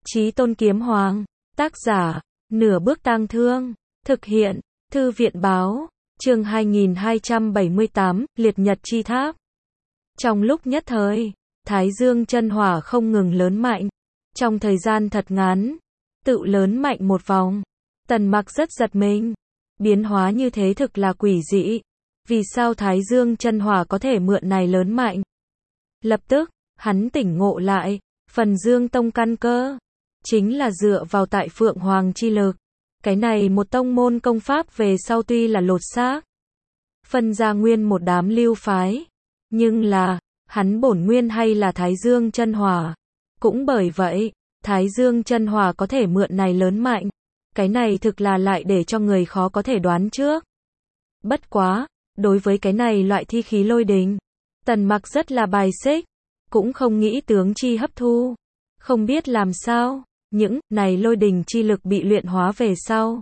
Chí Tôn Kiếm Hoàng, tác giả, Nửa Bước Tang Thương, thực hiện, Thư viện báo, chương 2278, Liệt Nhật Chi Tháp. Trong lúc nhất thời, Thái Dương chân hỏa không ngừng lớn mạnh, trong thời gian thật ngắn, tự lớn mạnh một vòng. Tần Mặc rất giật mình, biến hóa như thế thực là quỷ dị, vì sao Thái Dương chân hỏa có thể mượn này lớn mạnh? Lập tức, hắn tỉnh ngộ lại, phần Dương Tông căn cơ chính là dựa vào tại Phượng Hoàng chi lực. Cái này một tông môn công pháp về sau tuy là lột xác, phân ra nguyên một đám lưu phái, nhưng là, hắn bổn nguyên hay là Thái Dương chân hỏa. Cũng bởi vậy, Thái Dương chân hỏa có thể mượn này lớn mạnh. Cái này thực là lại để cho người khó có thể đoán trước. Bất quá, đối với cái này loại thi khí lôi đình, Tần Mặc rất là bài xích, cũng không nghĩ tướng chi hấp thu. Không biết làm sao, những này lôi đình chi lực bị luyện hóa về sau,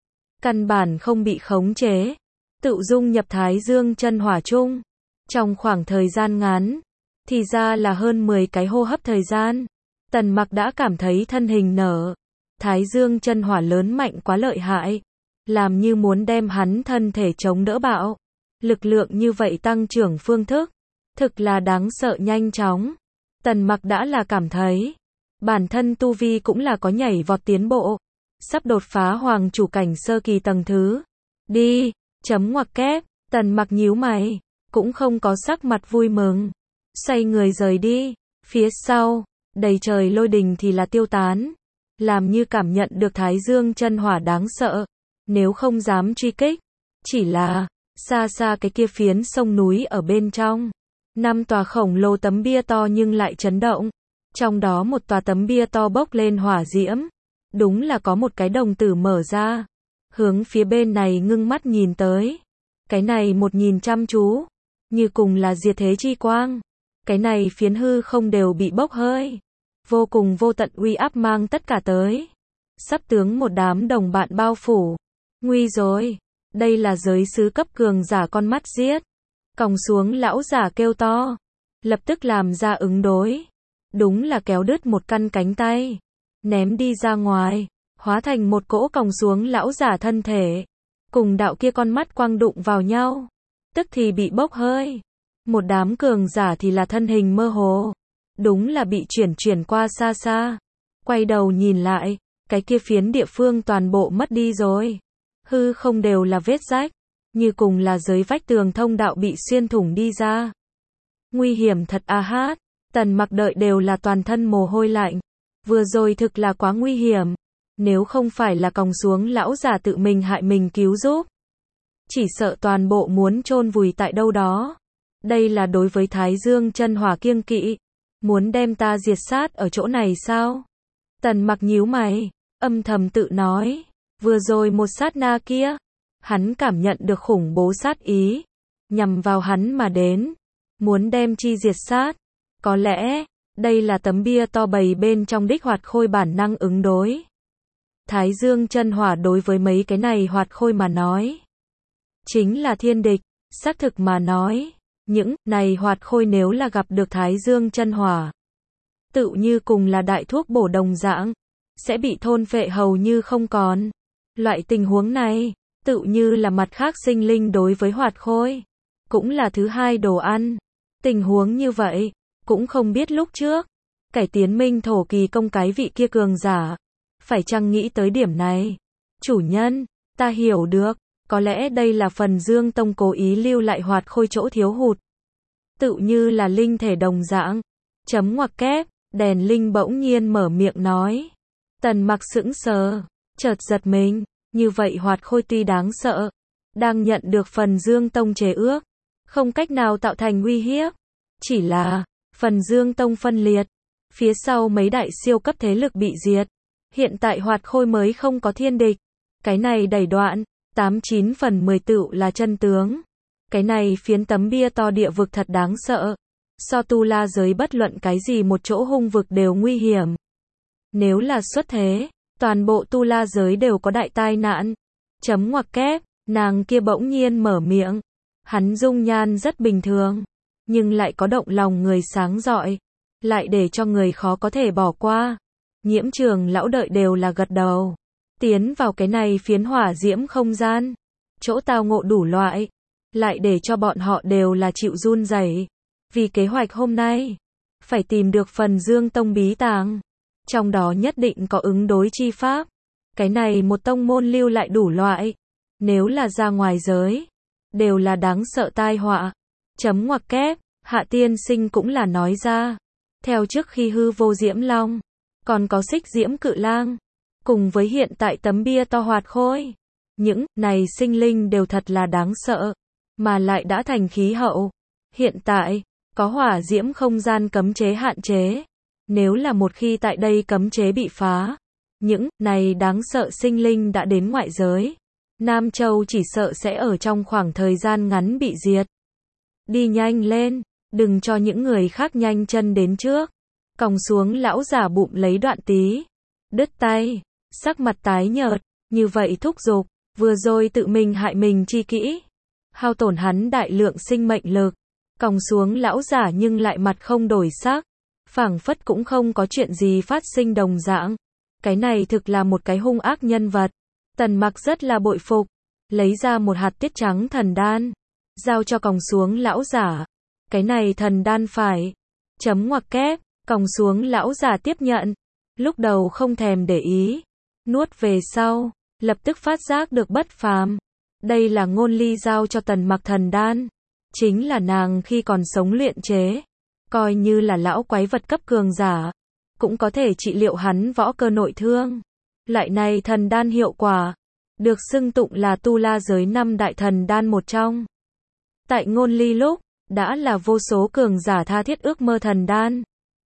căn bản không bị khống chế, tự dung nhập Thái Dương chân hỏa chung. Trong khoảng thời gian ngắn, thì ra là hơn 10 cái hô hấp thời gian, Tần Mặc đã cảm thấy thân hình nở. Thái Dương chân hỏa lớn mạnh quá lợi hại, làm như muốn đem hắn thân thể chống đỡ bạo. Lực lượng như vậy tăng trưởng phương thức, thực là đáng sợ nhanh chóng. Tần Mặc đã là cảm thấy, bản thân tu vi cũng là có nhảy vọt tiến bộ, sắp đột phá hoàng chủ cảnh sơ kỳ tầng thứ. Đi, chấm ngoặc kép, Tần Mặc nhíu mày, cũng không có sắc mặt vui mừng, xoay người rời đi. Phía sau, đầy trời lôi đình thì là tiêu tán, làm như cảm nhận được Thái Dương chân hỏa đáng sợ, nếu không dám truy kích. Chỉ là, xa xa cái kia phiến sông núi ở bên trong, 5 tòa khổng lồ tấm bia to nhưng lại chấn động. Trong đó một tòa tấm bia to bốc lên hỏa diễm, đúng là có một cái đồng tử mở ra, hướng phía bên này ngưng mắt nhìn tới. Cái này một nhìn chăm chú, như cùng là diệt thế chi quang. Cái này phiến hư không đều bị bốc hơi, vô cùng vô tận uy áp mang tất cả tới. Sắp tướng một đám đồng bạn bao phủ. Nguy rồi, đây là giới sứ cấp cường giả con mắt giết. Còng xuống lão giả kêu to, lập tức làm ra ứng đối. Đúng là kéo đứt một căn cánh tay, ném đi ra ngoài, hóa thành một cỗ còng xuống lão giả thân thể, cùng đạo kia con mắt quang đụng vào nhau, tức thì bị bốc hơi. Một đám cường giả thì là thân hình mơ hồ, đúng là bị chuyển qua xa xa. Quay đầu nhìn lại, cái kia phiến địa phương toàn bộ mất đi rồi. Hư không đều là vết rách, như cùng là dưới vách tường thông đạo bị xuyên thủng đi ra. Nguy hiểm thật a hát, Tần Mặc đợi đều là toàn thân mồ hôi lạnh. Vừa rồi thực là quá nguy hiểm, nếu không phải là còng xuống lão giả tự mình hại mình cứu giúp, chỉ sợ toàn bộ muốn chôn vùi tại đâu đó. Đây là đối với Thái Dương chân hỏa kiêng kỵ, muốn đem ta diệt sát ở chỗ này sao? Tần Mặc nhíu mày, âm thầm tự nói, vừa rồi một sát na kia, hắn cảm nhận được khủng bố sát ý, nhằm vào hắn mà đến, muốn đem chi diệt sát. Có lẽ, đây là tấm bia to bày bên trong đích hoạt khôi bản năng ứng đối. Thái Dương chân hỏa đối với mấy cái này hoạt khôi mà nói, chính là thiên địch. Xác thực mà nói, những này hoạt khôi nếu là gặp được Thái Dương chân hỏa, tự như cùng là đại thuốc bổ đồng dạng, sẽ bị thôn phệ hầu như không còn. Loại tình huống này, tự như là mặt khác sinh linh đối với hoạt khôi, cũng là thứ hai đồ ăn. Tình huống như vậy, cũng không biết lúc trước, cải tiến minh thổ kỳ công cái vị kia cường giả, phải chăng nghĩ tới điểm này. Chủ nhân, ta hiểu được, có lẽ đây là phần Dương Tông cố ý lưu lại hoạt khôi chỗ thiếu hụt. Tự như là linh thể đồng dạng. Chấm ngoặc kép, đèn linh bỗng nhiên mở miệng nói. Tần Mặc sững sờ, chợt giật mình, như vậy hoạt khôi tuy đáng sợ, đang nhận được phần Dương Tông chế ước, không cách nào tạo thành uy hiếp. Chỉ là, phần Dương Tông phân liệt, phía sau mấy đại siêu cấp thế lực bị diệt, hiện tại hoạt khôi mới không có thiên địch. Cái này đẩy đoạn, 89 phần 10 tựu là chân tướng. Cái này phiến tấm bia to địa vực thật đáng sợ, so tu la giới bất luận cái gì một chỗ hung vực đều nguy hiểm. Nếu là xuất thế, toàn bộ tu la giới đều có đại tai nạn. Chấm ngoặc kép, nàng kia bỗng nhiên mở miệng, hắn dung nhan rất bình thường, nhưng lại có động lòng người sáng rọi, lại để cho người khó có thể bỏ qua. Nhiễm Trường lão đợi đều là gật đầu. Tiến vào cái này phiến hỏa diễm không gian. Chỗ tao ngộ đủ loại. Lại để cho bọn họ đều là chịu run rẩy. Vì kế hoạch hôm nay. Phải tìm được phần Dương Tông bí tàng. Trong đó nhất định có ứng đối chi pháp. Cái này một tông môn lưu lại đủ loại. Nếu là ra ngoài giới. Đều là đáng sợ tai họa. Chấm ngoặc kép. Hạ tiên sinh cũng là nói ra. Theo trước khi hư vô diễm long. Còn có xích diễm cự lang. Cùng với hiện tại tấm bia to hoạt khôi. Những này sinh linh đều thật là đáng sợ. Mà lại đã thành khí hậu. Hiện tại, có hỏa diễm không gian cấm chế hạn chế. Nếu là một khi tại đây cấm chế bị phá. Những này đáng sợ sinh linh đã đến ngoại giới. Nam Châu chỉ sợ sẽ ở trong khoảng thời gian ngắn bị diệt. Đi nhanh lên, đừng cho những người khác nhanh chân đến trước. Còng xuống lão giả bụng lấy đoạn tí. Đứt tay, sắc mặt tái nhợt, như vậy thúc giục, vừa rồi tự mình hại mình chi kỹ. Hao tổn hắn đại lượng sinh mệnh lực. Còng xuống lão giả nhưng lại mặt không đổi sắc. Phảng phất cũng không có chuyện gì phát sinh đồng dạng. Cái này thực là một cái hung ác nhân vật. Tần Mặc rất là bội phục. Lấy ra một hạt tiết trắng thần đan. Giao cho còng xuống lão giả. Cái này thần đan phải. Chấm ngoặc kép. Còng xuống lão giả tiếp nhận. Lúc đầu không thèm để ý. Nuốt về sau. Lập tức phát giác được bất phàm. Đây là Ngôn Ly giao cho Tần Mặc thần đan. Chính là nàng khi còn sống luyện chế. Coi như là lão quái vật cấp cường giả. Cũng có thể trị liệu hắn võ cơ nội thương. Loại này thần đan hiệu quả. Được xưng tụng là tu la giới 5 đại thần đan một trong. Tại Ngôn Ly lúc. Đã là vô số cường giả tha thiết ước mơ thần đan.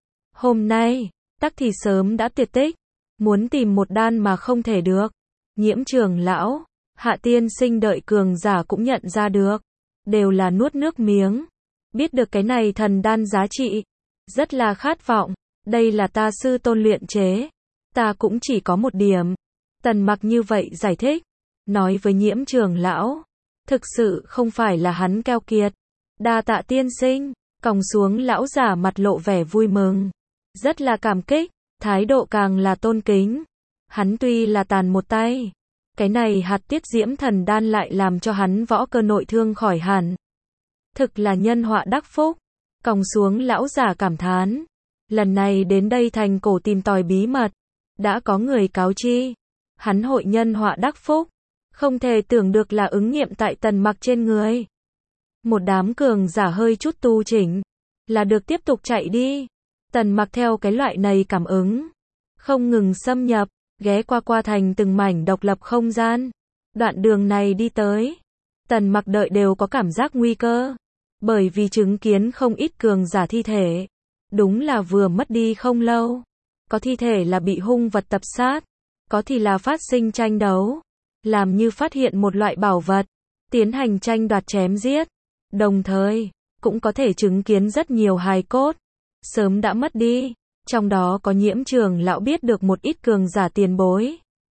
Hôm nay. Tắc thì sớm đã tuyệt tích. Muốn tìm một đan mà không thể được. Nhiễm Trường lão. Hạ tiên sinh đợi cường giả cũng nhận ra được. Đều là nuốt nước miếng. Biết được cái này thần đan giá trị. Rất là khát vọng. Đây là ta sư tôn luyện chế. Ta cũng chỉ có một điểm. Tần Mặc như vậy giải thích. Nói với Nhiễm Trường lão. Thực sự không phải là hắn keo kiệt. Đa tạ tiên sinh. Còng xuống lão giả mặt lộ vẻ vui mừng. Rất là cảm kích. Thái độ càng là tôn kính. Hắn tuy là tàn một tay. Cái này hạt tiết diễm thần đan lại làm cho hắn võ cơ nội thương khỏi hẳn. Thực là nhân họa đắc phúc. Còng xuống lão giả cảm thán. Lần này đến đây thành cổ tìm tòi bí mật. Đã có người cáo chi. Hắn hội nhân họa đắc phúc. Không thể tưởng được là ứng nghiệm tại Tần Mặc trên người. Một đám cường giả hơi chút tu chỉnh. Là được tiếp tục chạy đi. Tần Mặc theo cái loại này cảm ứng. Không ngừng xâm nhập. Ghé qua thành từng mảnh độc lập không gian. Đoạn đường này đi tới. Tần Mặc đợi đều có cảm giác nguy cơ. Bởi vì chứng kiến không ít cường giả thi thể. Đúng là vừa mất đi không lâu. Có thi thể là bị hung vật tập sát. Có thì là phát sinh tranh đấu. Làm như phát hiện một loại bảo vật. Tiến hành tranh đoạt chém giết. Đồng thời, cũng có thể chứng kiến rất nhiều hài cốt. Sớm đã mất đi. Trong đó có Nhiễm Trường lão biết được một ít cường giả tiền bối.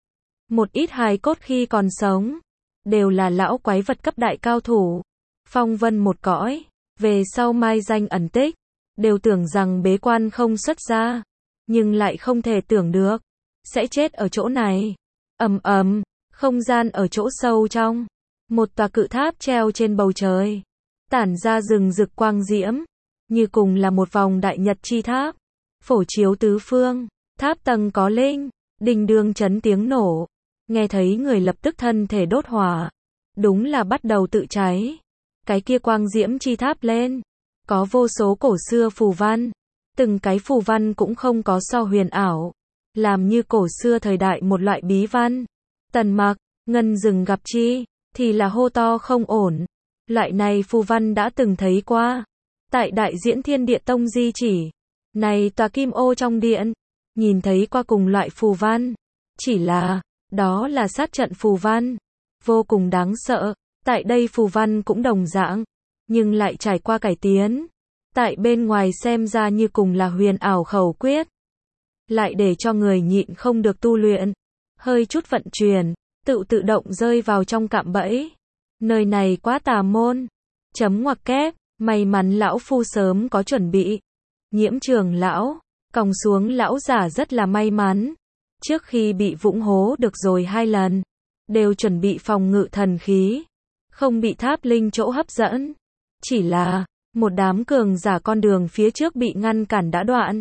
Một ít hài cốt khi còn sống. Đều là lão quái vật cấp đại cao thủ. Phong vân một cõi. Về sau mai danh ẩn tích. Đều tưởng rằng bế quan không xuất ra. Nhưng lại không thể tưởng được. Sẽ chết ở chỗ này. Ầm ầm. Không gian ở chỗ sâu trong. Một tòa cự tháp treo trên bầu trời. Tản ra rừng rực quang diễm. Như cùng là một vòng đại nhật chi tháp. Phổ chiếu tứ phương. Tháp tầng có linh. Đình đương chấn tiếng nổ. Nghe thấy người lập tức thân thể đốt hỏa. Đúng là bắt đầu tự cháy. Cái kia quang diễm chi tháp lên. Có vô số cổ xưa phù văn. Từng cái phù văn cũng không có so huyền ảo. Làm như cổ xưa thời đại một loại bí văn. Tần Mặc, ngân rừng gặp chi. Thì là hô to không ổn. Loại này phù văn đã từng thấy qua. Tại Đại Diễn Thiên Địa Tông di chỉ. Này tòa kim ô trong điện. Nhìn thấy qua cùng loại phù văn. Chỉ là, đó là sát trận phù văn. Vô cùng đáng sợ. Tại đây phù văn cũng đồng dạng. Nhưng lại trải qua cải tiến. Tại bên ngoài xem ra như cùng là huyền ảo khẩu quyết. Lại để cho người nhịn không được tu luyện. Hơi chút vận chuyển. Tự động rơi vào trong cạm bẫy. Nơi này quá tà môn. Chấm ngoặc kép. May mắn lão phu sớm có chuẩn bị. Nhiễm Trường lão. Còng xuống lão giả rất là may mắn. Trước khi bị vũng hố được rồi 2 lần, đều chuẩn bị phòng ngự thần khí, không bị tháp linh chỗ hấp dẫn. Chỉ là, một đám cường giả con đường phía trước bị ngăn cản đã đoạn.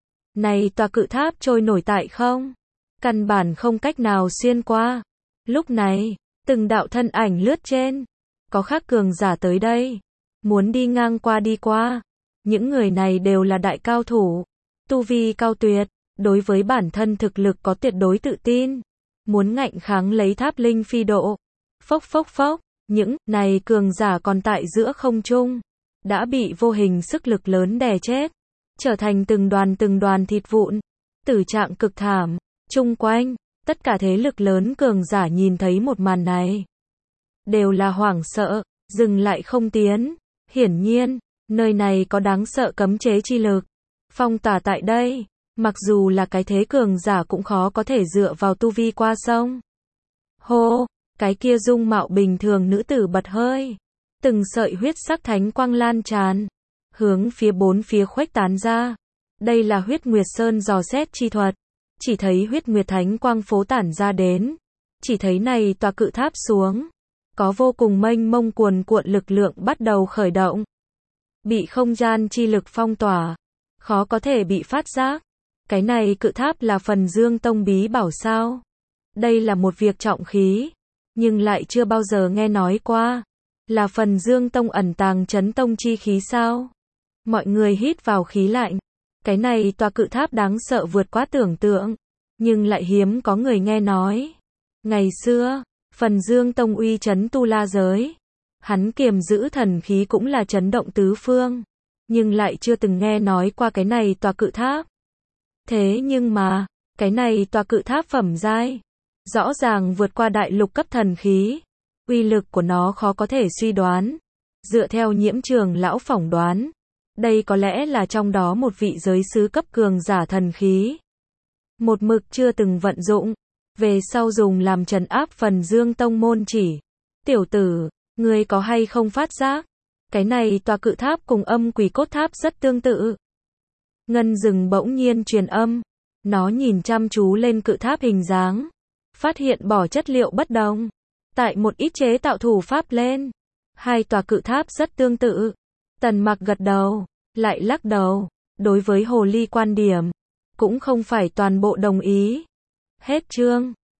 Này tòa cự tháp trôi nổi tại không? Căn bản không cách nào xuyên qua. Lúc này, từng đạo thân ảnh lướt trên. Có khác cường giả tới đây. Muốn đi ngang qua đi qua. Những người này đều là đại cao thủ. Tu vi cao tuyệt. Đối với bản thân thực lực có tuyệt đối tự tin. Muốn ngạnh kháng lấy tháp linh phi độ. Phốc phốc phốc. Những này cường giả còn tại giữa không trung. Đã bị vô hình sức lực lớn đè chết. Trở thành từng đoàn thịt vụn. Tử trạng cực thảm. Chung quanh, tất cả thế lực lớn cường giả nhìn thấy một màn này. Đều là hoảng sợ, dừng lại không tiến. Hiển nhiên, nơi này có đáng sợ cấm chế chi lực. Phong tỏa tại đây, mặc dù là cái thế cường giả cũng khó có thể dựa vào tu vi qua sông. Hô, cái kia dung mạo bình thường nữ tử bật hơi. Từng sợi huyết sắc thánh quang lan tràn. Hướng phía bốn phía khuếch tán ra. Đây là huyết nguyệt sơn dò xét chi thuật. Chỉ thấy huyết nguyệt thánh quang phố tản ra đến. Chỉ thấy này tòa cự tháp xuống. Có vô cùng mênh mông cuồn cuộn lực lượng bắt đầu khởi động. Bị không gian chi lực phong tỏa. Khó có thể bị phát giác. Cái này cự tháp là phần Dương Tông bí bảo sao? Đây là một việc trọng khí. Nhưng lại chưa bao giờ nghe nói qua. Là phần Dương Tông ẩn tàng chấn tông chi khí sao? Mọi người hít vào khí lạnh. Cái này tòa cự tháp đáng sợ vượt quá tưởng tượng. Nhưng lại hiếm có người nghe nói. Ngày xưa, phần Dương Tông uy chấn tu la giới. Hắn kiềm giữ thần khí cũng là chấn động tứ phương. Nhưng lại chưa từng nghe nói qua cái này tòa cự tháp. Thế nhưng mà, cái này tòa cự tháp phẩm giai. Rõ ràng vượt qua đại lục cấp thần khí. Uy lực của nó khó có thể suy đoán. Dựa theo Nhiễm Trường lão phỏng đoán. Đây có lẽ là trong đó một vị giới sứ cấp cường giả thần khí. Một mực chưa từng vận dụng. Về sau dùng làm trấn áp phần Dương Tông môn chỉ. Tiểu tử, ngươi có hay không phát giác? Cái này tòa cự tháp cùng âm quỷ cốt tháp rất tương tự. Ngân Dừng bỗng nhiên truyền âm. Nó nhìn chăm chú lên cự tháp hình dáng. Phát hiện bỏ chất liệu bất đồng. Tại một ít chế tạo thủ pháp lên. Hai tòa cự tháp rất tương tự. Tần Mặc gật đầu, lại lắc đầu. Đối với hồ ly quan điểm, cũng không phải toàn bộ đồng ý. Hết chương.